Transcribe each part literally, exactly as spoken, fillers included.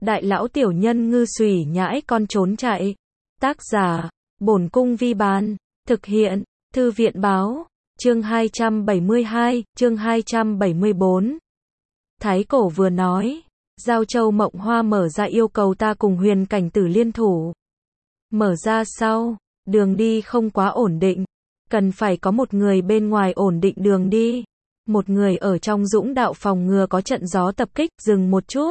đại lão tiểu nhân ngư xùy nhãi con trốn chạy. Tác giả, Bổn Cung Vi Bán. Thực hiện, Thư viện Báo. Chương hai trăm bảy mươi hai, chương hai trăm bảy mươi bốn. Thái Cổ vừa nói, Giao Châu Mộng Hoa mở ra yêu cầu ta cùng Huyền Cảnh Tử liên thủ. Mở ra sau, đường đi không quá ổn định, cần phải có một người bên ngoài ổn định đường đi. Một người ở trong Dũng Đạo phòng ngừa có trận gió tập kích. Dừng một chút.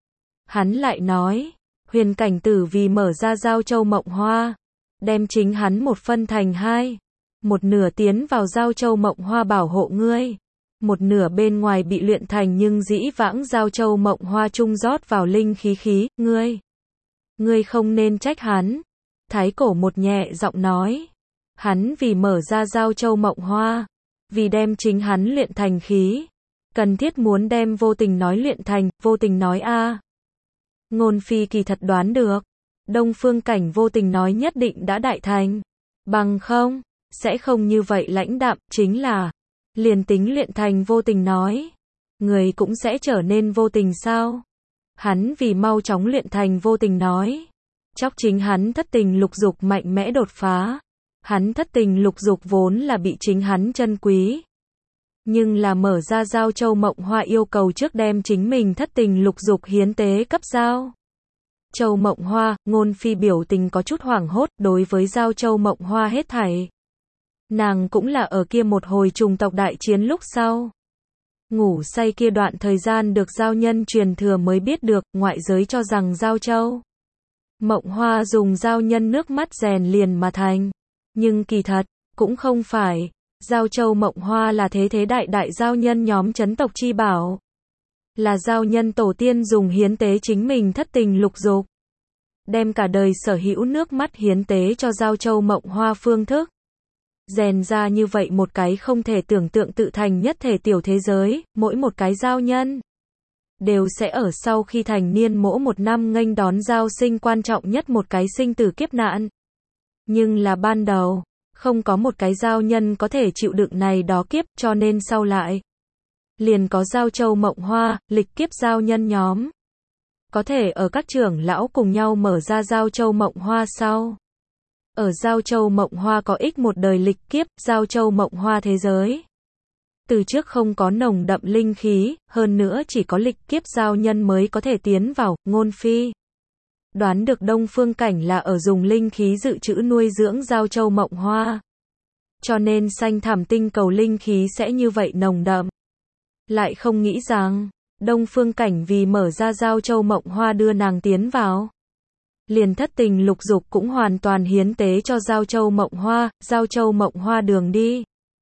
Hắn lại nói, Huyền Cảnh Tử vì mở ra Giao Châu Mộng Hoa, đem chính hắn một phân thành hai. Một nửa tiến vào Giao Châu Mộng Hoa bảo hộ ngươi, một nửa bên ngoài bị luyện thành nhưng dĩ vãng Giao Châu Mộng Hoa trung rót vào linh khí khí, ngươi. Ngươi không nên trách hắn. Thái Cổ một nhẹ giọng nói, hắn vì mở ra Giao Châu Mộng Hoa, vì đem chính hắn luyện thành khí, cần thiết muốn đem Vô Tình nói luyện thành. Vô Tình nói a. Ngôn Phi kỳ thật đoán được, Đông Phương Cảnh Vô Tình nói nhất định đã đại thành, bằng không sẽ không như vậy lãnh đạm. Chính là, liền tính luyện thành Vô Tình nói, người cũng sẽ trở nên vô tình sao? Hắn vì mau chóng luyện thành Vô Tình nói, chóc chính hắn thất tình lục dục mạnh mẽ đột phá. Hắn thất tình lục dục vốn là bị chính hắn chân quý, nhưng là mở ra Giao Châu Mộng Hoa yêu cầu trước đem chính mình thất tình lục dục hiến tế cấp Giao Châu Mộng Hoa. Ngôn Phi biểu tình có chút hoảng hốt đối với Giao Châu Mộng Hoa hết thảy. Nàng cũng là ở kia một hồi trùng tộc đại chiến lúc sau, ngủ say kia đoạn thời gian được giao nhân truyền thừa mới biết được. Ngoại giới cho rằng Giao Châu Mộng Hoa dùng giao nhân nước mắt rèn liền mà thành, nhưng kỳ thật cũng không phải. Giao Châu Mộng Hoa là thế thế đại đại giao nhân nhóm chấn tộc chi bảo, là giao nhân tổ tiên dùng hiến tế chính mình thất tình lục dục, đem cả đời sở hữu nước mắt hiến tế cho Giao Châu Mộng Hoa phương thức, rèn ra như vậy một cái không thể tưởng tượng tự thành nhất thể tiểu thế giới. Mỗi một cái giao nhân đều sẽ ở sau khi thành niên mỗi một năm nghênh đón giao sinh quan trọng nhất một cái sinh tử kiếp nạn. Nhưng là ban đầu, không có một cái giao nhân có thể chịu đựng này đó kiếp, cho nên sau lại liền có Giao Châu Mộng Hoa, lịch kiếp giao nhân nhóm có thể ở các trưởng lão cùng nhau mở ra Giao Châu Mộng Hoa sau. Ở Giao Châu Mộng Hoa có ích một đời lịch kiếp. Giao Châu Mộng Hoa thế giới từ trước không có nồng đậm linh khí, hơn nữa chỉ có lịch kiếp giao nhân mới có thể tiến vào. Ngôn Phi đoán được Đông Phương Cảnh là ở dùng linh khí dự trữ nuôi dưỡng Giao Châu Mộng Hoa, cho nên xanh thẳm tinh cầu linh khí sẽ như vậy nồng đậm. Lại không nghĩ rằng, Đông Phương Cảnh vì mở ra Giao Châu Mộng Hoa đưa nàng tiến vào, liền thất tình lục dục cũng hoàn toàn hiến tế cho Giao Châu Mộng Hoa. Giao Châu Mộng Hoa đường đi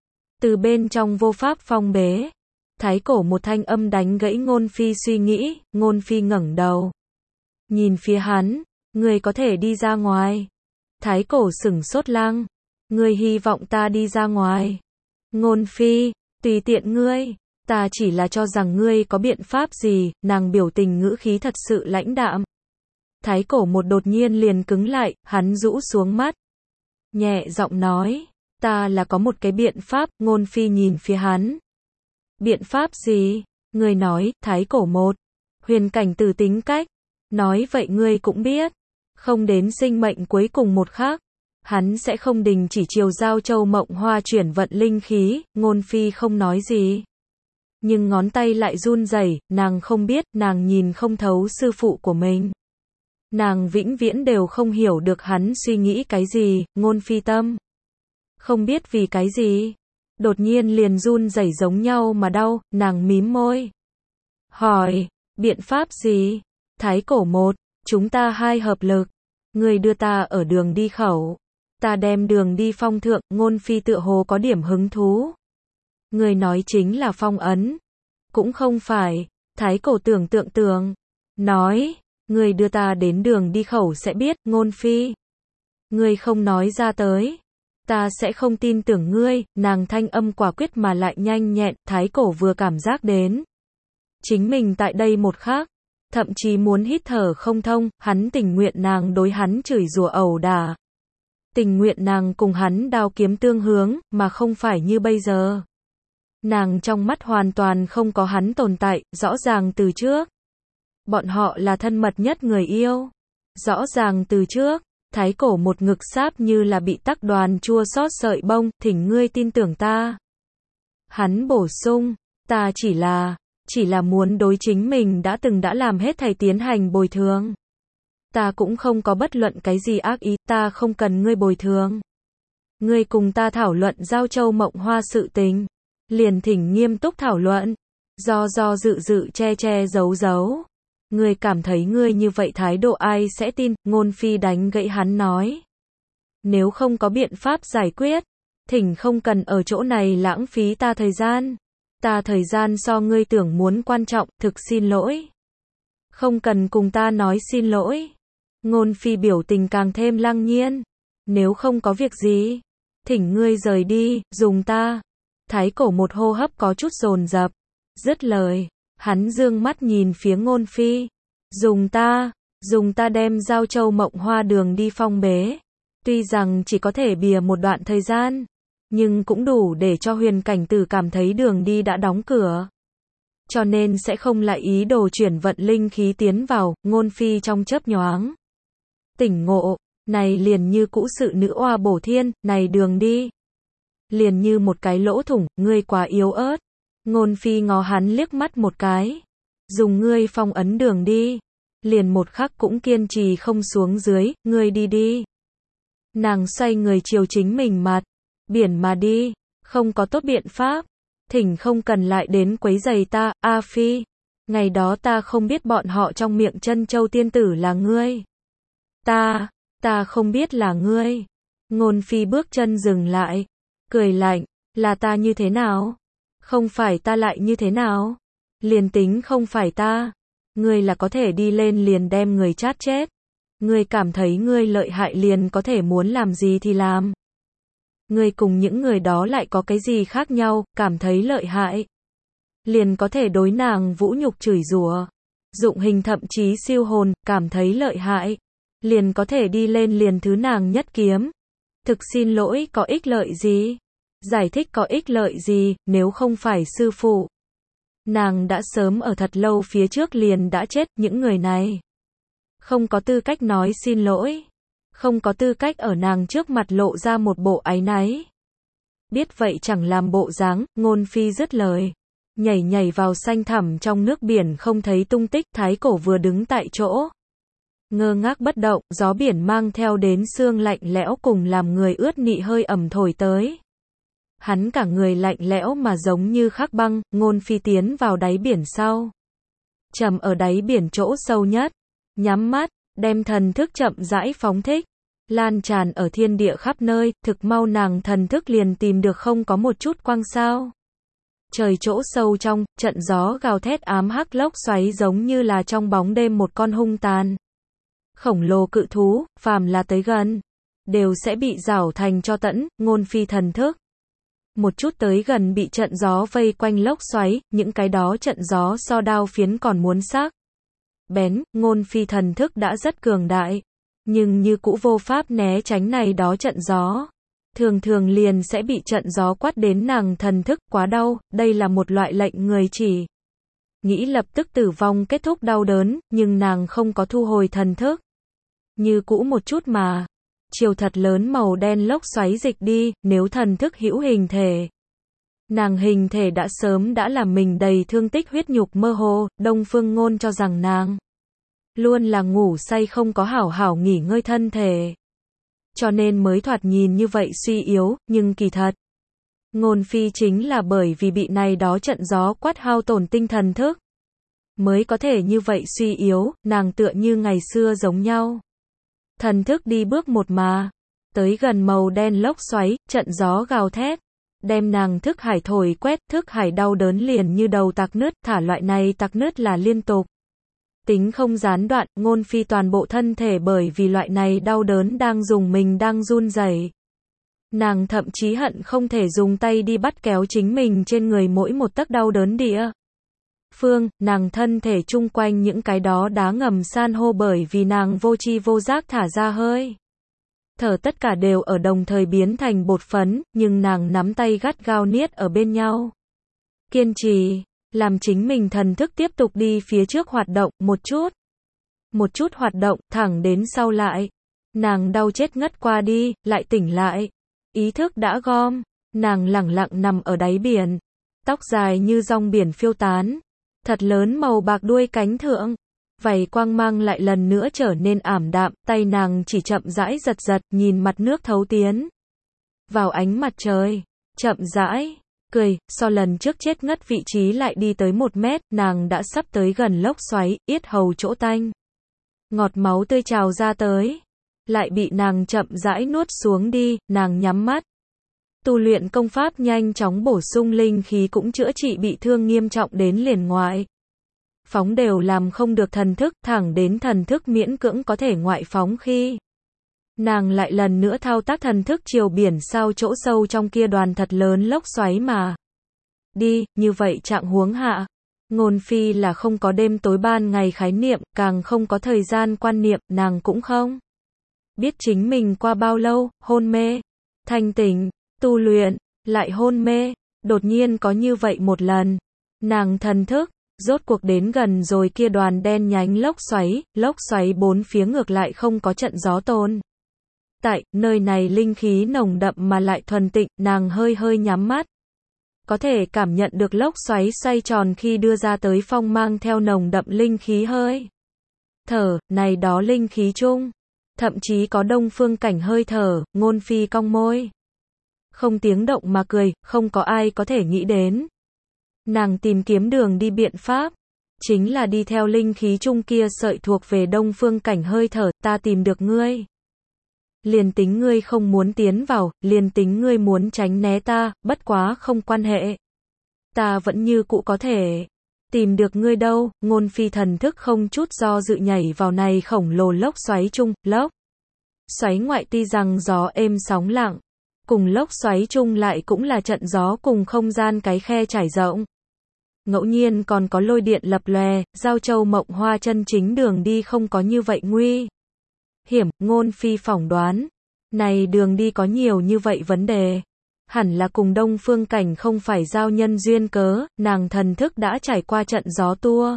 từ bên trong vô pháp phong bế. Thái Cổ một thanh âm đánh gãy Ngôn Phi suy nghĩ. Ngôn Phi ngẩng đầu nhìn phía hắn, ngươi có thể đi ra ngoài. Thái Cổ sửng sốt lăng, ngươi hy vọng ta đi ra ngoài? Ngôn Phi, tùy tiện ngươi, ta chỉ là cho rằng ngươi có biện pháp gì. Nàng biểu tình ngữ khí thật sự lãnh đạm. Thái Cổ một đột nhiên liền cứng lại, hắn rũ xuống mắt, nhẹ giọng nói, ta là có một cái biện pháp. Ngôn Phi nhìn phía hắn, biện pháp gì? Ngươi nói. Thái Cổ một, Huyền Cảnh Tử tính cách, nói vậy ngươi cũng biết, không đến sinh mệnh cuối cùng một khắc, hắn sẽ không đình chỉ chiều Giao Châu Mộng Hoa chuyển vận linh khí. Ngôn Phi không nói gì, nhưng ngón tay lại run rẩy. Nàng không biết, nàng nhìn không thấu sư phụ của mình, nàng vĩnh viễn đều không hiểu được hắn suy nghĩ cái gì. Ngôn Phi tâm, không biết vì cái gì, đột nhiên liền run rẩy giống nhau mà đau. Nàng mím môi, hỏi, biện pháp gì? Thái Cổ một, chúng ta hai hợp lực, ngươi đưa ta ở đường đi khẩu, ta đem đường đi phong thượng. Ngôn Phi tựa hồ có điểm hứng thú. Ngươi nói chính là phong ấn? Cũng không phải. Thái Cổ tưởng tượng tưởng, nói, ngươi đưa ta đến đường đi khẩu sẽ biết. Ngôn Phi, ngươi không nói ra tới, ta sẽ không tin tưởng ngươi. Nàng thanh âm quả quyết mà lại nhanh nhẹn. Thái Cổ vừa cảm giác đến chính mình tại đây một khắc, thậm chí muốn hít thở không thông. Hắn tình nguyện nàng đối hắn chửi rủa ẩu đả, tình nguyện nàng cùng hắn đao kiếm tương hướng, mà không phải như bây giờ. Nàng trong mắt hoàn toàn không có hắn tồn tại. Rõ ràng từ trước, Bọn họ là thân mật nhất người yêu. Rõ ràng từ trước, Thái Cổ một ngực sáp như là bị tắc đoàn chua xót sợi bông, thỉnh ngươi tin tưởng ta. Hắn bổ sung, ta chỉ là, chỉ là muốn đối chính mình đã từng đã làm hết thảy tiến hành bồi thường. Ta cũng không có bất luận cái gì ác ý, ta không cần ngươi bồi thường. Ngươi cùng ta thảo luận Giao Châu Mộng Hoa sự tình. Liền thỉnh nghiêm túc thảo luận. Do do dự dự che che giấu giấu. Ngươi cảm thấy ngươi như vậy thái độ ai sẽ tin, Ngôn Phi đánh gãy hắn nói. Nếu không có biện pháp giải quyết, thỉnh không cần ở chỗ này lãng phí ta thời gian. Ta thời gian so ngươi tưởng muốn quan trọng, thực xin lỗi. Không cần cùng ta nói xin lỗi. Ngôn Phi biểu tình càng thêm lăng nhiên. Nếu không có việc gì, thỉnh ngươi rời đi, dùng ta. Thái Cổ một hô hấp có chút dồn dập. Dứt lời, hắn dương mắt nhìn phía Ngôn Phi. Dùng ta, dùng ta đem Giao Châu Mộng Hoa đường đi phong bế. Tuy rằng chỉ có thể bìa một đoạn thời gian, nhưng cũng đủ để cho Huyền Cảnh Tử cảm thấy đường đi đã đóng cửa. Cho nên sẽ không lại ý đồ chuyển vận linh khí tiến vào. Ngôn Phi trong chớp nhoáng tỉnh ngộ, này liền như cũ sự nữ oa bổ thiên, này đường đi liền như một cái lỗ thủng, ngươi quá yếu ớt. Ngôn Phi ngó hắn liếc mắt một cái. Dùng ngươi phong ấn đường đi, liền một khắc cũng kiên trì không xuống dưới, ngươi đi đi. Nàng xoay người chiều chính mình mặt, biển mà đi, không có tốt biện pháp. Thỉnh không cần lại đến quấy giày ta, A Phi. Ngày đó ta không biết bọn họ trong miệng Chân Châu tiên tử là ngươi. Ta, ta không biết là ngươi. Ngôn Phi bước chân dừng lại, cười lạnh, là ta như thế nào? Không phải ta lại như thế nào? Liền tính không phải ta, ngươi là có thể đi lên liền đem người chát chết. Ngươi cảm thấy ngươi lợi hại liền có thể muốn làm gì thì làm. Ngươi cùng những người đó lại có cái gì khác nhau, cảm thấy lợi hại. Liền có thể đối nàng vũ nhục chửi rủa, dụng hình thậm chí siêu hồn, cảm thấy lợi hại. Liền có thể đi lên liền thứ nàng nhất kiếm. Thực xin lỗi có ích lợi gì? Giải thích có ích lợi gì, nếu không phải sư phụ. Nàng đã sớm ở thật lâu phía trước liền đã chết, những người này không có tư cách nói xin lỗi. Không có tư cách ở nàng trước mặt lộ ra một bộ áy náy. Biết vậy chẳng làm bộ dáng, Ngôn Phi dứt lời. Nhảy nhảy vào xanh thẳm trong nước biển không thấy tung tích. Thái Cổ vừa đứng tại chỗ, ngơ ngác bất động, gió biển mang theo đến sương lạnh lẽo cùng làm người ướt nị hơi ẩm thổi tới. Hắn cả người lạnh lẽo mà giống như khắc băng. Ngôn Phi tiến vào đáy biển sau, trầm ở đáy biển chỗ sâu nhất, nhắm mắt, đem thần thức chậm rãi phóng thích, lan tràn ở thiên địa khắp nơi. Thực mau nàng thần thức liền tìm được không có một chút quang sao. Trời chỗ sâu trong, trận gió gào thét ám hắc lốc xoáy giống như là trong bóng đêm một con hung tàn khổng lồ cự thú, phàm là tới gần, đều sẽ bị rảo thành cho tẫn. Ngôn Phi thần thức một chút tới gần bị trận gió vây quanh lốc xoáy, những cái đó trận gió so đao phiến còn muốn sắc bén. Ngôn Phi thần thức đã rất cường đại, nhưng như cũ vô pháp né tránh này đó trận gió. Thường thường liền sẽ bị trận gió quát đến nàng thần thức, quá đau, đây là một loại lệnh người chỉ nghĩ lập tức tử vong kết thúc đau đớn, nhưng nàng không có thu hồi thần thức. Như cũ một chút mà, chiều thật lớn màu đen lốc xoáy dịch đi, nếu thần thức hữu hình thể. Nàng hình thể đã sớm đã làm mình đầy thương tích huyết nhục mơ hồ. Đông Phương Ngôn cho rằng nàng luôn là ngủ say không có hảo hảo nghỉ ngơi thân thể, cho nên mới thoạt nhìn như vậy suy yếu, nhưng kỳ thật Ngôn Phi chính là bởi vì bị này đó trận gió quát hao tổn tinh thần thức, mới có thể như vậy suy yếu. Nàng tựa như ngày xưa giống nhau, thần thức đi bước một mà tới gần màu đen lốc xoáy, trận gió gào thét, đem nàng thức hải thổi quét. Thức hải đau đớn liền như đầu tạc nứt, thả loại này tạc nứt là liên tục, tính không gián đoạn. Ngôn Phi toàn bộ thân thể bởi vì loại này đau đớn đang dùng mình đang run rẩy. Nàng thậm chí hận không thể dùng tay đi bắt kéo chính mình trên người mỗi một tấc đau đớn địa phương. Nàng thân thể chung quanh những cái đó đá ngầm san hô bởi vì nàng vô tri vô giác thả ra hơi thở tất cả đều ở đồng thời biến thành bột phấn, nhưng nàng nắm tay gắt gao niết ở bên nhau. Kiên trì, làm chính mình thần thức tiếp tục đi phía trước hoạt động, một chút, một chút hoạt động, thẳng đến sau lại. Nàng đau chết ngất qua đi, lại tỉnh lại. Ý thức đã gom, nàng lẳng lặng nằm ở đáy biển. Tóc dài như rong biển phiêu tán. Thật lớn màu bạc đuôi cánh thượng. Vảy quang mang lại lần nữa trở nên ảm đạm, tay nàng chỉ chậm rãi giật giật, nhìn mặt nước thấu tiến vào ánh mặt trời. Chậm rãi, cười, so lần trước chết ngất vị trí lại đi tới một mét, nàng đã sắp tới gần lốc xoáy, yết hầu chỗ tanh. Ngọt máu tươi trào ra tới. Lại bị nàng chậm rãi nuốt xuống đi, nàng nhắm mắt. Tu luyện công pháp nhanh chóng bổ sung linh khí cũng chữa trị bị thương nghiêm trọng đến liền ngoại. Phóng đều làm không được thần thức, thẳng đến thần thức miễn cưỡng có thể ngoại phóng khi. Nàng lại lần nữa thao tác thần thức chiều biển sao chỗ sâu trong kia đoàn thật lớn lốc xoáy mà. Đi, như vậy trạng huống hạ. Ngôn phi là không có đêm tối ban ngày khái niệm, càng không có thời gian quan niệm, nàng cũng không biết chính mình qua bao lâu, hôn mê, thanh tỉnh, tu luyện, lại hôn mê, đột nhiên có như vậy một lần. Nàng thần thức, rốt cuộc đến gần rồi kia đoàn đen nhánh lốc xoáy, lốc xoáy bốn phía ngược lại không có trận gió tồn. Tại, nơi này linh khí nồng đậm mà lại thuần tịnh, nàng hơi hơi nhắm mắt. Có thể cảm nhận được lốc xoáy xoay tròn khi đưa ra tới phong mang theo nồng đậm linh khí hơi thở, này đó linh khí chung. Thậm chí có đông phương cảnh hơi thở, ngôn phi cong môi. Không tiếng động mà cười, không có ai có thể nghĩ đến. Nàng tìm kiếm đường đi biện pháp. Chính là đi theo linh khí chung kia sợi thuộc về đông phương cảnh hơi thở, ta tìm được ngươi. Liền tính ngươi không muốn tiến vào, liền tính ngươi muốn tránh né ta, bất quá không quan hệ. Ta vẫn như cũ có thể tìm được ngươi đâu, ngôn phi thần thức không chút do dự nhảy vào này khổng lồ lốc xoáy chung, lốc xoáy ngoại tuy rằng gió êm sóng lặng, cùng lốc xoáy chung lại cũng là trận gió cùng không gian cái khe trải rộng. Ngẫu nhiên còn có lôi điện lập lòe, giao châu mộng hoa chân chính đường đi không có như vậy nguy hiểm, ngôn phi phỏng đoán. Này đường đi có nhiều như vậy vấn đề. Hẳn là cùng đông phương cảnh không phải giao nhân duyên cớ, nàng thần thức đã trải qua trận gió tua.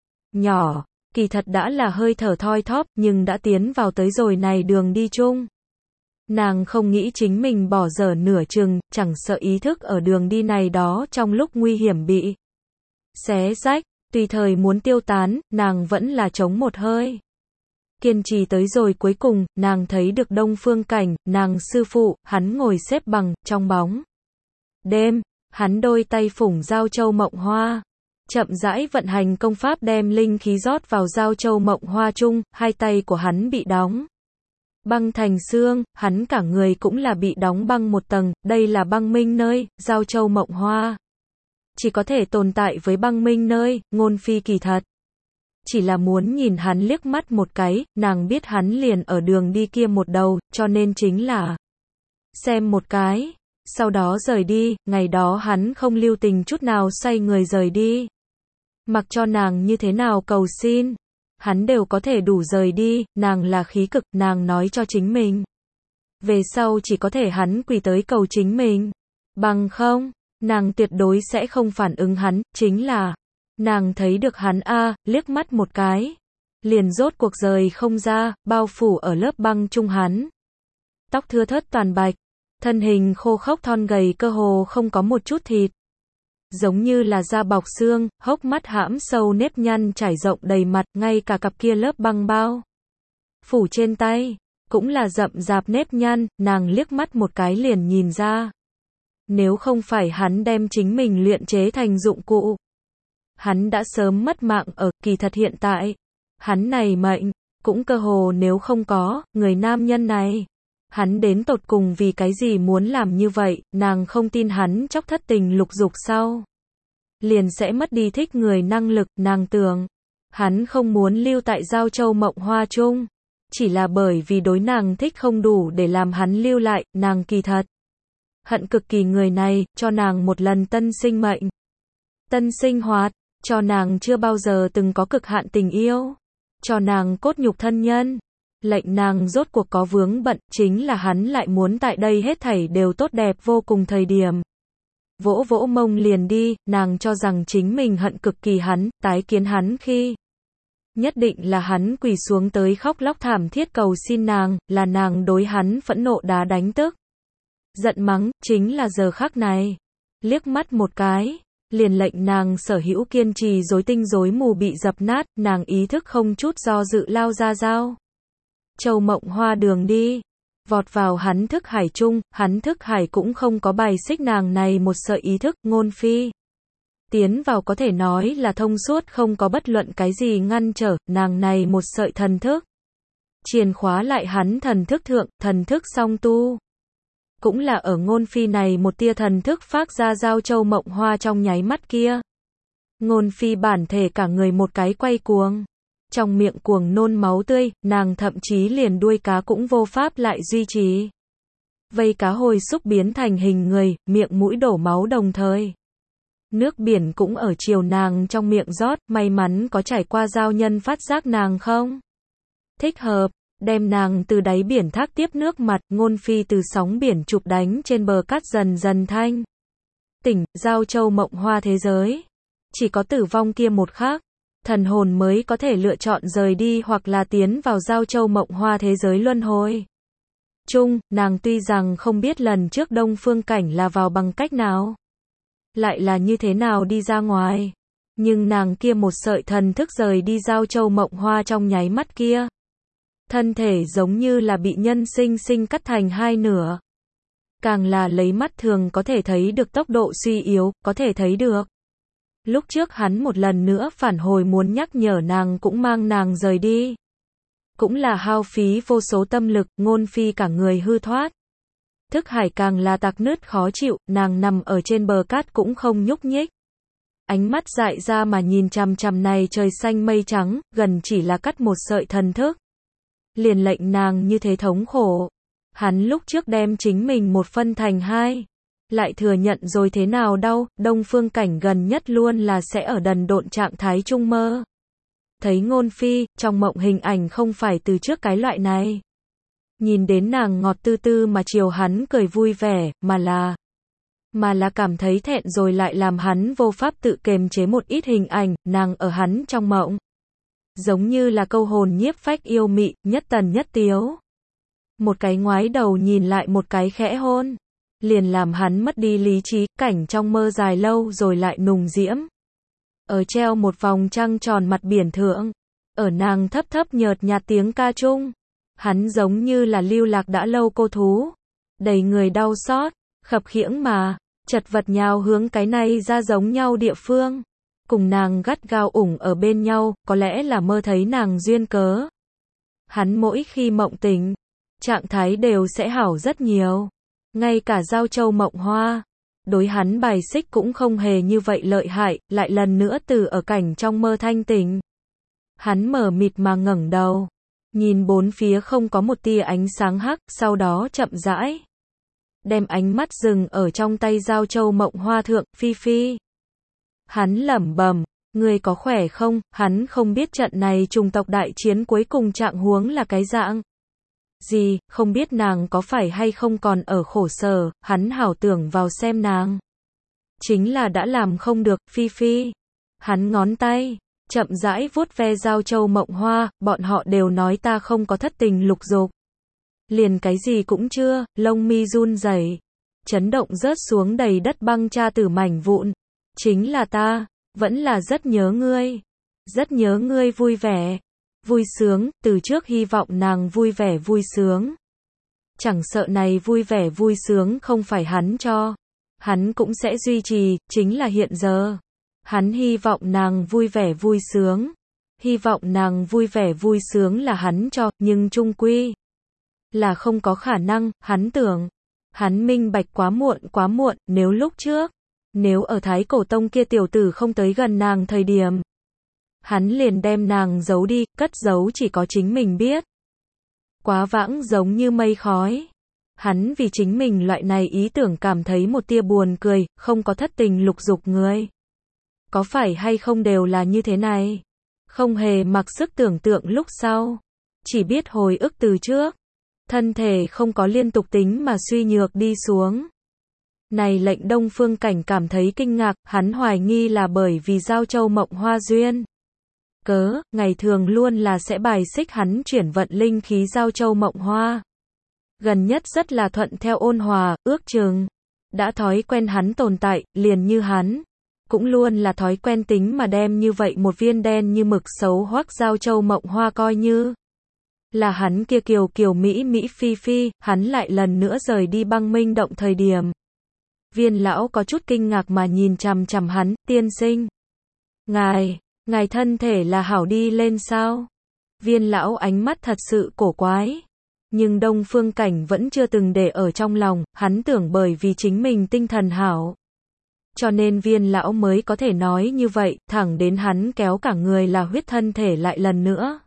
Nhỏ, kỳ thật đã là hơi thở thoi thóp, nhưng đã tiến vào tới rồi này đường đi chung. Nàng không nghĩ chính mình bỏ dở nửa chừng, chẳng sợ ý thức ở đường đi này đó trong lúc nguy hiểm bị xé rách, tùy thời muốn tiêu tán, nàng vẫn là chống một hơi. Kiên trì tới rồi cuối cùng, nàng thấy được đông phương cảnh, nàng sư phụ, hắn ngồi xếp bằng, trong bóng đêm, hắn đôi tay phủng giao châu mộng hoa. Chậm rãi vận hành công pháp đem linh khí rót vào giao châu mộng hoa chung, hai tay của hắn bị đóng băng thành xương, hắn cả người cũng là bị đóng băng một tầng, đây là băng minh nơi, giao châu mộng hoa. Chỉ có thể tồn tại với băng minh nơi, ngôn phi kỳ thật. Chỉ là muốn nhìn hắn liếc mắt một cái, nàng biết hắn liền ở đường đi kia một đầu, cho nên chính là xem một cái, sau đó rời đi, ngày đó hắn không lưu tình chút nào xoay người rời đi. Mặc cho nàng như thế nào cầu xin, hắn đều có thể đủ rời đi, nàng là khí cực, nàng nói cho chính mình. Về sau chỉ có thể hắn quỳ tới cầu chính mình. Bằng không, nàng tuyệt đối sẽ không phản ứng hắn, chính là nàng thấy được hắn a, liếc mắt một cái, liền rốt cuộc rời không ra, bao phủ ở lớp băng trung hắn. Tóc thưa thớt toàn bạch, thân hình khô khốc thon gầy cơ hồ không có một chút thịt. Giống như là da bọc xương, hốc mắt hãm sâu nếp nhăn trải rộng đầy mặt, ngay cả cặp kia lớp băng bao phủ trên tay, cũng là rậm rạp nếp nhăn, nàng liếc mắt một cái liền nhìn ra. Nếu không phải hắn đem chính mình luyện chế thành dụng cụ, hắn đã sớm mất mạng ở, kỳ thật hiện tại. Hắn này mệnh, cũng cơ hồ nếu không có, người nam nhân này. Hắn đến tột cùng vì cái gì muốn làm như vậy, nàng không tin hắn chóc thất tình lục dục sau. Liền sẽ mất đi thích người năng lực, nàng tưởng. Hắn không muốn lưu tại giao châu mộng hoa chung. Chỉ là bởi vì đối nàng thích không đủ để làm hắn lưu lại, nàng kỳ thật. Hận cực kỳ người này, cho nàng một lần tân sinh mệnh. Tân sinh hoạt, cho nàng chưa bao giờ từng có cực hạn tình yêu. Cho nàng cốt nhục thân nhân. Lệnh nàng rốt cuộc có vướng bận, chính là hắn lại muốn tại đây hết thảy đều tốt đẹp vô cùng thời điểm. vỗ vỗ mông liền đi, nàng cho rằng chính mình hận cực kỳ hắn, tái kiến hắn khi nhất định là hắn quỳ xuống tới khóc lóc thảm thiết cầu xin nàng, là nàng đối hắn phẫn nộ đá đánh tức. Giận mắng, chính là giờ khắc này. Liếc mắt một cái, liền lệnh nàng sở hữu kiên trì rối tinh rối mù bị dập nát, nàng ý thức không chút do dự lao ra giao Châu Mộng Hoa đường đi. Vọt vào hắn thức hải chung, hắn thức hải cũng không có bài xích nàng này một sợi ý thức, ngôn phi. Tiến vào có thể nói là thông suốt không có bất luận cái gì ngăn trở, nàng này một sợi thần thức. Chìa khóa lại hắn thần thức thượng, thần thức song tu. Cũng là ở ngôn phi này một tia thần thức phát ra giao Châu Mộng Hoa trong nháy mắt kia. Ngôn phi bản thể cả người một cái quay cuồng. Trong miệng cuồng nôn máu tươi, nàng thậm chí liền đuôi cá cũng vô pháp lại duy trì. Vây cá hồi xúc biến thành hình người, miệng mũi đổ máu đồng thời. Nước biển cũng ở chiều nàng trong miệng rót, may mắn có trải qua giao nhân phát giác nàng không thích hợp, đem nàng từ đáy biển thác tiếp nước mặt, ngôn phi từ sóng biển chụp đánh trên bờ cát dần dần thanh tỉnh, giao Châu Mộng Hoa thế giới. Chỉ có tử vong kia một khắc, thần hồn mới có thể lựa chọn rời đi hoặc là tiến vào giao Châu Mộng Hoa thế giới luân hồi chung. Nàng tuy rằng không biết lần trước Đông Phương Cảnh là vào bằng cách nào, lại là như thế nào đi ra ngoài, nhưng nàng kia một sợi thần thức rời đi giao Châu Mộng Hoa trong nháy mắt kia, thân thể giống như là bị nhân sinh sinh cắt thành hai nửa. Càng là lấy mắt thường có thể thấy được tốc độ suy yếu, có thể thấy được. Lúc trước hắn một lần nữa phản hồi muốn nhắc nhở nàng cũng mang nàng rời đi. Cũng là hao phí vô số tâm lực, ngôn phi cả người hư thoát. Thức hải càng là tạc nứt khó chịu, nàng nằm ở trên bờ cát cũng không nhúc nhích. Ánh mắt dại ra mà nhìn chằm chằm này trời xanh mây trắng, gần chỉ là cắt một sợi thần thức. Liền lệnh nàng như thế thống khổ. Hắn lúc trước đem chính mình một phân thành hai. Lại thừa nhận rồi thế nào đâu, Đông Phương Cảnh gần nhất luôn là sẽ ở đần độn trạng thái trung mơ. Thấy ngôn phi, trong mộng hình ảnh không phải từ trước cái loại này. Nhìn đến nàng ngọt tư tư mà chiều hắn cười vui vẻ, mà là... Mà là cảm thấy thẹn rồi lại làm hắn vô pháp tự kềm chế một ít hình ảnh, nàng ở hắn trong mộng. Giống như là câu hồn nhiếp phách yêu mị, nhất tần nhất tiếu. Một cái ngoái đầu nhìn lại một cái khẽ hôn. Liền làm hắn mất đi lý trí, cảnh trong mơ dài lâu rồi lại nùng diễm. Ở treo một vòng trăng tròn mặt biển thượng. Ở nàng thấp thấp nhợt nhạt tiếng ca chung. Hắn giống như là lưu lạc đã lâu cô thú. Đầy người đau xót, khập khiễng mà, chật vật nhào hướng cái này ra giống nhau địa phương. Cùng nàng gắt gao ủng ở bên nhau, có lẽ là mơ thấy nàng duyên cớ. Hắn mỗi khi mộng tỉnh, trạng thái đều sẽ hảo rất nhiều. Ngay cả giao Châu Mộng Hoa, đối hắn bài xích cũng không hề như vậy lợi hại, lại lần nữa từ ở cảnh trong mơ thanh tỉnh. Hắn mở mịt mà ngẩng đầu, nhìn bốn phía không có một tia ánh sáng hắc, sau đó chậm rãi đem ánh mắt dừng ở trong tay giao Châu Mộng Hoa thượng, phi phi. Hắn lẩm bẩm, người có khỏe không, hắn không biết trận này trùng tộc đại chiến cuối cùng trạng huống là cái dạng gì, không biết nàng có phải hay không còn ở khổ sở, hắn hảo tưởng vào xem nàng. Chính là đã làm không được, phi phi. Hắn ngón tay, chậm rãi vuốt ve giao Châu Mộng Hoa, bọn họ đều nói ta không có thất tình lục dục. Liền cái gì cũng chưa, lông mi run rẩy, chấn động rớt xuống đầy đất băng cha tử mảnh vụn. Chính là ta, vẫn là rất nhớ ngươi. Rất nhớ ngươi vui vẻ. Vui sướng, từ trước hy vọng nàng vui vẻ vui sướng. Chẳng sợ này vui vẻ vui sướng không phải hắn cho. Hắn cũng sẽ duy trì, chính là hiện giờ. Hắn hy vọng nàng vui vẻ vui sướng. Hy vọng nàng vui vẻ vui sướng là hắn cho, nhưng chung quy là không có khả năng, hắn tưởng. Hắn minh bạch quá muộn quá muộn, nếu lúc trước, nếu ở Thái Cổ Tông kia tiểu tử không tới gần nàng thời điểm, hắn liền đem nàng giấu đi, cất giấu chỉ có chính mình biết. Quá vãng giống như mây khói. Hắn vì chính mình loại này ý tưởng cảm thấy một tia buồn cười, không có thất tình lục dục người. Có phải hay không đều là như thế này? Không hề mặc sức tưởng tượng lúc sau. Chỉ biết hồi ức từ trước. Thân thể không có liên tục tính mà suy nhược đi xuống. Này lệnh Đông Phương Cảnh cảm thấy kinh ngạc, hắn hoài nghi là bởi vì Giao Châu Mộng Hoa duyên cớ, ngày thường luôn là sẽ bài xích hắn chuyển vận linh khí Giao Châu Mộng Hoa. Gần nhất rất là thuận theo ôn hòa, ước chừng đã thói quen hắn tồn tại, liền như hắn cũng luôn là thói quen tính mà đem như vậy một viên đen như mực xấu hoắc Giao Châu Mộng Hoa coi như là hắn kia kiều kiều mỹ mỹ phi phi, hắn lại lần nữa rời đi Băng Minh động thời điểm. Viên lão có chút kinh ngạc mà nhìn chằm chằm hắn, tiên sinh. Ngài, ngài thân thể là hảo đi lên sao? Viên lão ánh mắt thật sự cổ quái. Nhưng Đông Phương Cảnh vẫn chưa từng để ở trong lòng, hắn tưởng bởi vì chính mình tinh thần hảo. Cho nên viên lão mới có thể nói như vậy, thẳng đến hắn kéo cả người là huyết thân thể lại lần nữa.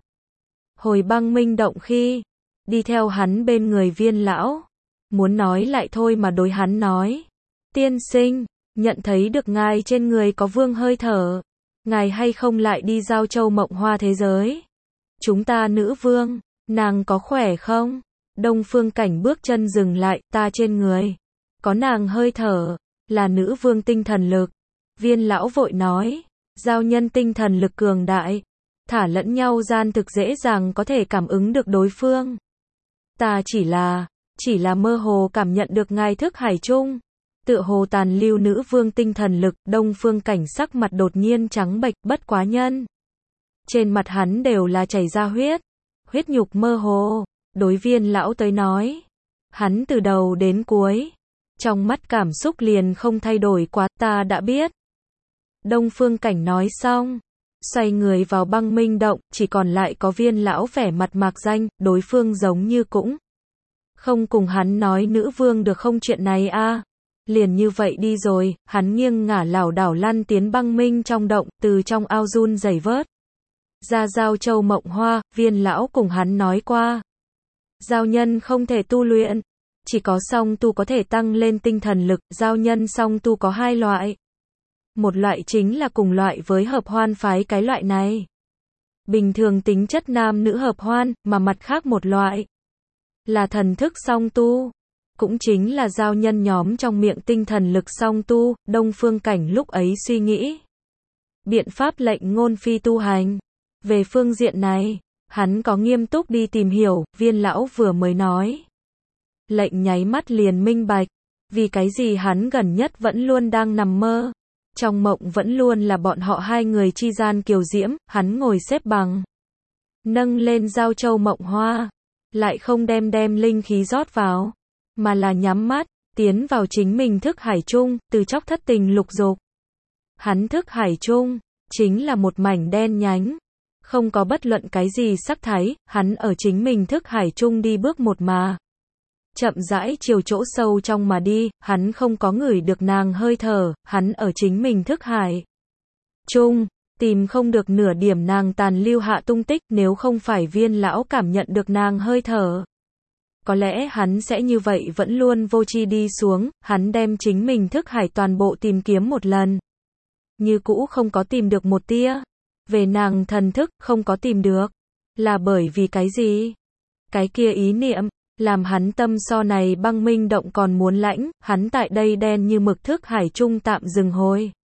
Hồi Băng Minh động khi, đi theo hắn bên người viên lão. Muốn nói lại thôi mà đối hắn nói. Tiên sinh, nhận thấy được ngài trên người có vương hơi thở. Ngài hay không lại đi Giao Châu Mộng Hoa thế giới? Chúng ta nữ vương, nàng có khỏe không? Đông Phương Cảnh bước chân dừng lại, ta trên người. Có nàng hơi thở, là nữ vương tinh thần lực. Viên lão vội nói, giao nhân tinh thần lực cường đại. Thả lẫn nhau gian thực dễ dàng có thể cảm ứng được đối phương. Ta chỉ là, chỉ là mơ hồ cảm nhận được ngài thức hải chung. Tựa hồ tàn lưu nữ vương tinh thần lực, Đông Phương Cảnh sắc mặt đột nhiên trắng bệch, bất quá nhân. Trên mặt hắn đều là chảy ra huyết, huyết nhục mơ hồ, đối viên lão tới nói. Hắn từ đầu đến cuối, trong mắt cảm xúc liền không thay đổi quá, ta đã biết. Đông Phương Cảnh nói xong, xoay người vào Băng Minh động, chỉ còn lại có viên lão vẻ mặt mạc danh, đối phương giống như cũng không cùng hắn nói nữ vương được không chuyện này a. À. Liền như vậy đi rồi, hắn nghiêng ngả lảo đảo lăn tiến Băng Minh trong động, từ trong ao run rẩy vớt ra Giao Châu Mộng Hoa, viên lão cùng hắn nói qua. Giao nhân không thể tu luyện, chỉ có song tu có thể tăng lên tinh thần lực, giao nhân song tu có hai loại. Một loại chính là cùng loại với hợp hoan phái cái loại này. Bình thường tính chất nam nữ hợp hoan, mà mặt khác một loại là thần thức song tu. Cũng chính là giao nhân nhóm trong miệng tinh thần lực song tu, Đông Phương Cảnh lúc ấy suy nghĩ. Biện pháp lệnh ngôn phi tu hành. Về phương diện này, hắn có nghiêm túc đi tìm hiểu, viên lão vừa mới nói. Lệnh nháy mắt liền minh bạch, vì cái gì hắn gần nhất vẫn luôn đang nằm mơ. Trong mộng vẫn luôn là bọn họ hai người chi gian kiều diễm, hắn ngồi xếp bằng. Nâng lên Giao Châu Mộng Hoa, lại không đem đem linh khí rót vào. Mà là nhắm mắt, tiến vào chính mình thức hải chung, từ chốc thất tình lục dục. Hắn thức hải chung, chính là một mảnh đen nhánh. Không có bất luận cái gì sắc thái, hắn ở chính mình thức hải chung đi bước một mà. Chậm rãi chiều chỗ sâu trong mà đi, hắn không có ngửi được nàng hơi thở, hắn ở chính mình thức hải chung, tìm không được nửa điểm nàng tàn lưu hạ tung tích, nếu không phải viên lão cảm nhận được nàng hơi thở. Có lẽ hắn sẽ như vậy vẫn luôn vô tri đi xuống, hắn đem chính mình thức hải toàn bộ tìm kiếm một lần. Như cũ không có tìm được một tia. Về nàng thần thức, không có tìm được. Là bởi vì cái gì? Cái kia ý niệm, làm hắn tâm so này Băng Minh động còn muốn lãnh, hắn tại đây đen như mực thức hải chung tạm dừng hồi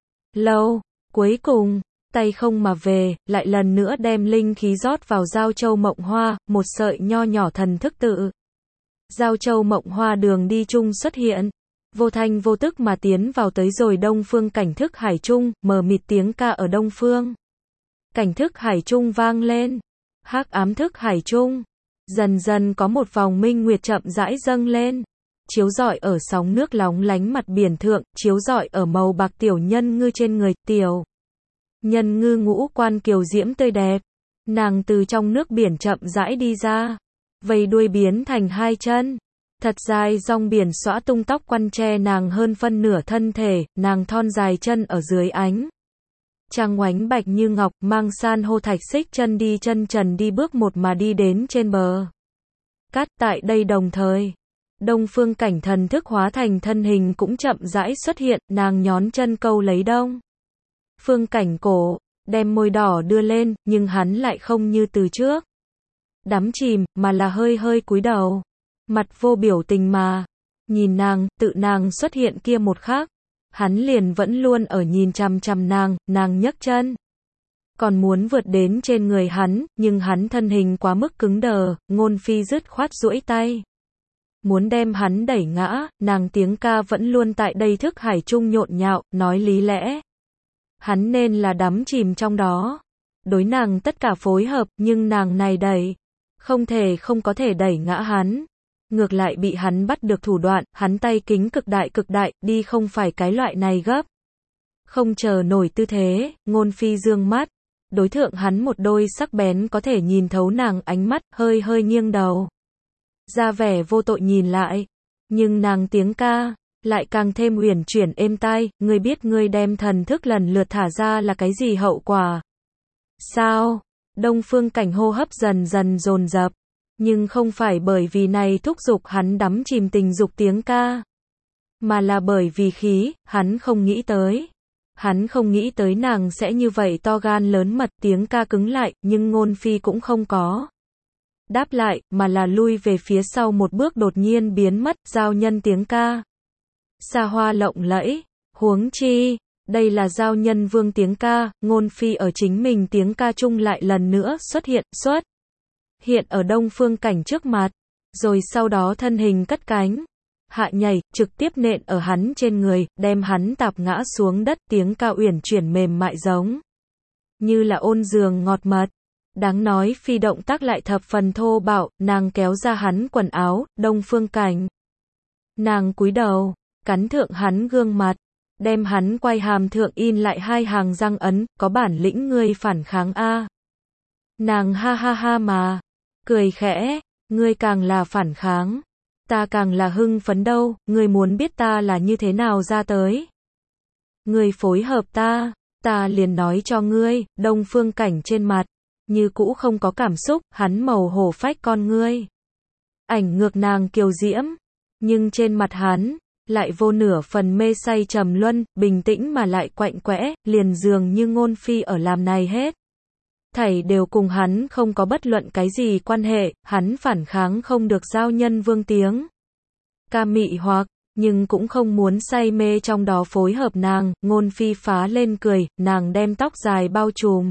lâu, cuối cùng, tay không mà về, lại lần nữa đem linh khí rót vào Giao Châu Mộng Hoa, một sợi nho nhỏ thần thức tự. Giao Châu Mộng Hoa đường đi chung xuất hiện, vô thanh vô tức mà tiến vào tới rồi Đông Phương Cảnh thức hải chung, mờ mịt tiếng ca ở Đông Phương Cảnh thức hải chung vang lên, hắc ám thức hải chung, dần dần có một vòng minh nguyệt chậm rãi dâng lên, chiếu rọi ở sóng nước lóng lánh mặt biển thượng, chiếu rọi ở màu bạc tiểu nhân ngư trên người, tiểu nhân ngư ngũ quan kiều diễm tươi đẹp, nàng từ trong nước biển chậm rãi đi ra, vây đuôi biến thành hai chân, thật dài dòng biển xõa tung tóc quăn che nàng hơn phân nửa thân thể, nàng thon dài chân ở dưới ánh trăng oánh bạch như ngọc, mang san hô thạch xích chân đi chân trần đi bước một mà đi đến trên bờ cát. Tại đây đồng thời, Đông Phương Cảnh thần thức hóa thành thân hình cũng chậm rãi xuất hiện, nàng nhón chân câu lấy Đông Phương Cảnh cổ, đem môi đỏ đưa lên, nhưng hắn lại không như từ trước đắm chìm, mà là hơi hơi cúi đầu, mặt vô biểu tình mà Nhìn nàng, tự nàng xuất hiện kia một khắc, hắn liền vẫn luôn ở nhìn chằm chằm nàng, nàng nhấc chân. Còn muốn vượt đến trên người hắn, nhưng hắn thân hình quá mức cứng đờ, Ngôn Phi dứt khoát duỗi tay. Muốn đem hắn đẩy ngã, nàng tiếng ca vẫn luôn tại đây thức hải chung nhộn nhạo, nói lý lẽ. Hắn nên là đắm chìm trong đó. Đối nàng tất cả phối hợp, nhưng nàng này đẩy. Không thể không có thể đẩy ngã hắn. Ngược lại bị hắn bắt được thủ đoạn, hắn tay kính cực đại cực đại, đi không phải cái loại này gấp. Không chờ nổi tư thế, Ngôn Phi dương mắt. Đối thượng hắn một đôi sắc bén có thể nhìn thấu nàng ánh mắt, hơi hơi nghiêng đầu. Ra vẻ vô tội nhìn lại. Nhưng nàng tiếng ca, lại càng thêm uyển chuyển êm tai, ngươi biết ngươi đem thần thức lần lượt thả ra là cái gì hậu quả? Sao? Đông Phương Cảnh hô hấp dần dần dồn dập. Nhưng không phải bởi vì này thúc giục hắn đắm chìm tình dục tiếng ca. Mà là bởi vì khí, hắn không nghĩ tới. Hắn không nghĩ tới nàng sẽ như vậy to gan lớn mật, tiếng ca cứng lại, nhưng Ngôn Phi cũng không có đáp lại, mà là lui về phía sau một bước đột nhiên biến mất, giao nhân tiếng ca. Xa hoa lộng lẫy, huống chi, đây là giao nhân vương tiếng ca, Ngôn Phi ở chính mình tiếng ca chung lại lần nữa xuất hiện, xuất hiện ở Đông Phương Cảnh trước mặt, rồi sau đó thân hình cất cánh, hạ nhảy, trực tiếp nện ở hắn trên người, đem hắn tạp ngã xuống đất, tiếng ca uyển chuyển mềm mại giống như là ôn giường ngọt mật. Đáng nói Phi động tác lại thập phần thô bạo, nàng kéo ra hắn quần áo, Đông Phương Cảnh. Nàng cúi đầu, cắn thượng hắn gương mặt, đem hắn quay hàm thượng in lại hai hàng răng ấn, có bản lĩnh ngươi phản kháng a. Nàng ha ha ha mà, cười khẽ, ngươi càng là phản kháng, ta càng là hưng phấn đâu, ngươi muốn biết ta là như thế nào ra tới. Ngươi phối hợp ta, ta liền nói cho ngươi, Đông Phương Cảnh trên mặt, như cũ không có cảm xúc, hắn màu hổ phách con ngươi. Ảnh ngược nàng kiều diễm, nhưng trên mặt hắn, lại vô nửa phần mê say trầm luân, bình tĩnh mà lại quạnh quẽ, liền dường như Ngôn Phi ở làm này hết. Thảy đều cùng hắn không có bất luận cái gì quan hệ, hắn phản kháng không được giao nhân vương tiếng ca mị hoặc, nhưng cũng không muốn say mê trong đó phối hợp nàng, Ngôn Phi phá lên cười, nàng đem tóc dài bao trùm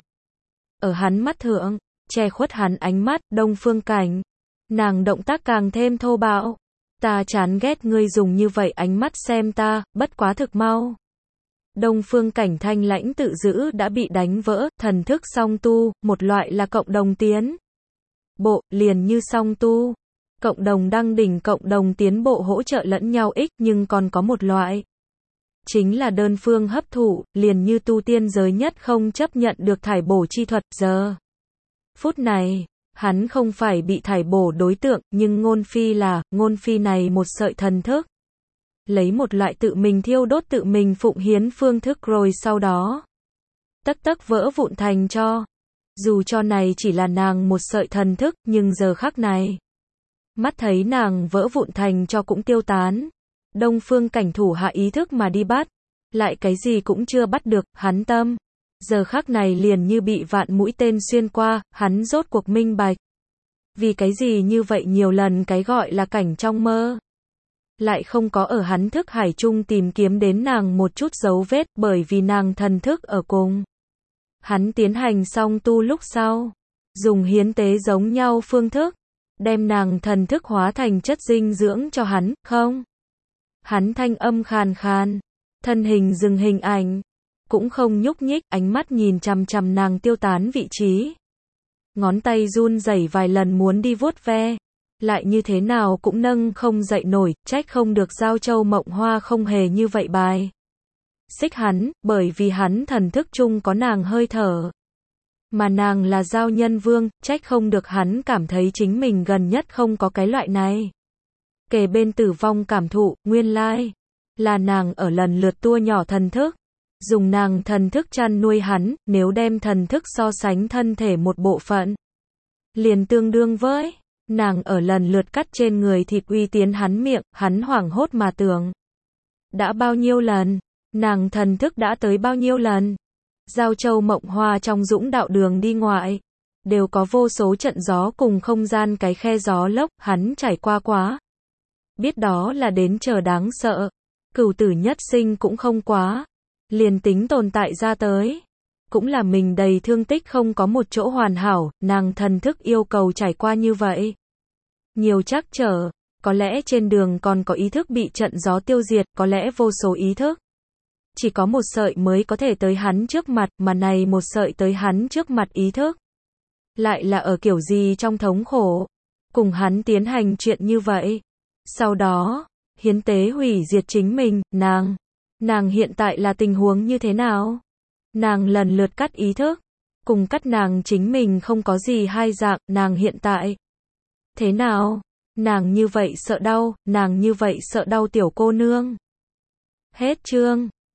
ở hắn mắt thượng, che khuất hắn ánh mắt, Đông Phương Cảnh. Nàng động tác càng thêm thô bạo. Ta chán ghét ngươi dùng như vậy ánh mắt xem ta, bất quá thực mau. Đông Phương Cảnh thanh lãnh tự giữ đã bị đánh vỡ, thần thức song tu, một loại là cộng đồng tiến bộ, liền như song tu. Cộng đồng đăng đỉnh, cộng đồng tiến bộ hỗ trợ lẫn nhau ích, nhưng còn có một loại. Chính là đơn phương hấp thụ, liền như tu tiên giới nhất không chấp nhận được thải bổ chi thuật, giờ. Phút này, hắn không phải bị thải bổ đối tượng, nhưng Ngôn Phi là, Ngôn Phi này một sợi thần thức. Lấy một loại tự mình thiêu đốt tự mình phụng hiến phương thức rồi sau đó. Tấc tấc vỡ vụn thành cho. Dù cho này chỉ là nàng một sợi thần thức, nhưng giờ khắc này. Mắt thấy nàng vỡ vụn thành cho cũng tiêu tán. Đông Phương Cảnh thủ hạ ý thức mà đi bắt. Lại cái gì cũng chưa bắt được, hắn tâm. Giờ khắc này liền như bị vạn mũi tên xuyên qua, hắn rốt cuộc minh bạch. Vì cái gì như vậy nhiều lần cái gọi là cảnh trong mơ. Lại không có ở hắn thức hải chung tìm kiếm đến nàng một chút dấu vết, bởi vì nàng thần thức ở cùng. Hắn tiến hành xong tu lúc sau. Dùng hiến tế giống nhau phương thức. Đem nàng thần thức hóa thành chất dinh dưỡng cho hắn, không? Hắn thanh âm khàn khàn. Thân hình dừng hình ảnh. Cũng không nhúc nhích, ánh mắt nhìn chằm chằm nàng tiêu tán vị trí. Ngón tay run rẩy vài lần muốn đi vuốt ve. Lại như thế nào cũng nâng không dậy nổi, trách không được Giao Châu Mộng Hoa không hề như vậy bài. Xích hắn, bởi vì hắn thần thức chung có nàng hơi thở. Mà nàng là giao nhân vương, trách không được hắn cảm thấy chính mình gần nhất không có cái loại này. Kề bên tử vong cảm thụ, nguyên lai. Là nàng ở lần lượt tua nhỏ thần thức. Dùng nàng thần thức chăn nuôi hắn, nếu đem thần thức so sánh thân thể một bộ phận. Liền tương đương với. Nàng ở lần lượt cắt trên người thịt uy tiến hắn miệng, hắn hoảng hốt mà tưởng. Đã bao nhiêu lần? Nàng thần thức đã tới bao nhiêu lần? Giao Châu Mộng Hoa trong dũng đạo đường đi ngoại. Đều có vô số trận gió cùng không gian cái khe gió lốc, hắn trải qua quá. biết đó là đến chờ đáng sợ. Cửu tử nhất sinh cũng không quá. Liền tính tồn tại ra tới. Cũng là mình đầy thương tích không có một chỗ hoàn hảo, nàng thần thức yêu cầu trải qua như vậy. Nhiều trắc trở, có lẽ trên đường còn có ý thức bị trận gió tiêu diệt, có lẽ vô số ý thức. Chỉ có một sợi mới có thể tới hắn trước mặt, mà này một sợi tới hắn trước mặt ý thức. Lại là ở kiểu gì trong thống khổ. Cùng hắn tiến hành chuyện như vậy. Sau đó, hiến tế hủy diệt chính mình, nàng. Nàng hiện tại là tình huống như thế nào? Nàng lần lượt cắt ý thức. Cùng cắt nàng chính mình không có gì hai dạng, nàng hiện tại. Thế nào? Nàng như vậy sợ đau, nàng như vậy sợ đau tiểu cô nương. Hết chương.